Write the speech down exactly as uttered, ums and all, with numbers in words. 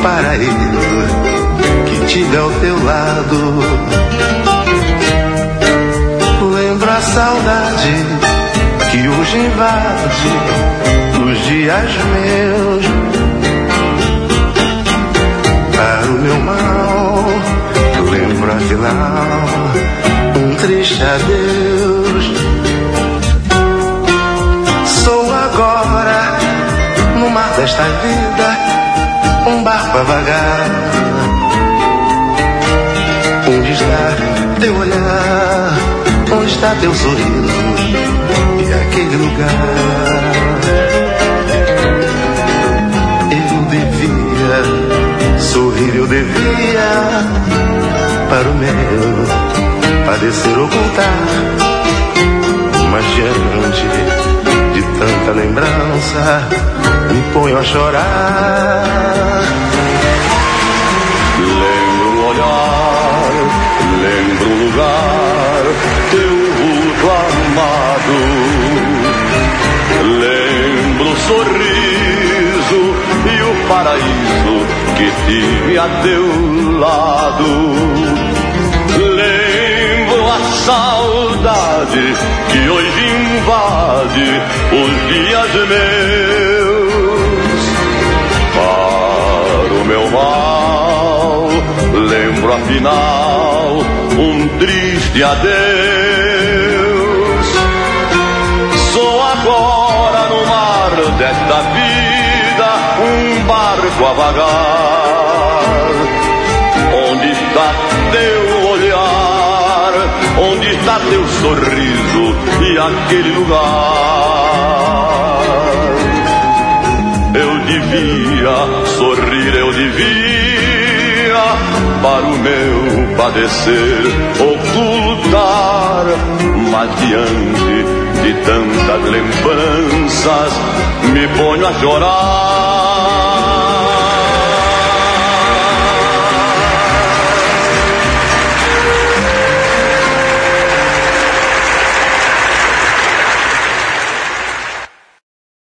paraíso que tive ao teu lado. Lembro a saudade que hoje invade os dias meus. Para o meu mal, lembro afinal um triste adeus. Sou agora no mar desta vida um barco a vagar. Onde está teu olhar? Onde está teu sorriso? E aquele lugar? Eu devia sorrir, eu devia para o meu padecer ocultar. Mas diante de tanta lembrança me ponho a chorar. Lembro o olhar, lembro o lugar, teu vulto amado. Lembro o sorriso e o paraíso que tive a teu lado. Lembro a saudade que hoje invade os dias meus. Para o meu mal, lembro afinal um triste adeus. Sou agora no mar desta vida um barco a vagar. Onde está teu olhar? Onde está teu sorriso e aquele lugar? Eu devia sorrir, eu devia para o meu padecer ocultar. Mas diante de tantas lembranças me ponho a chorar.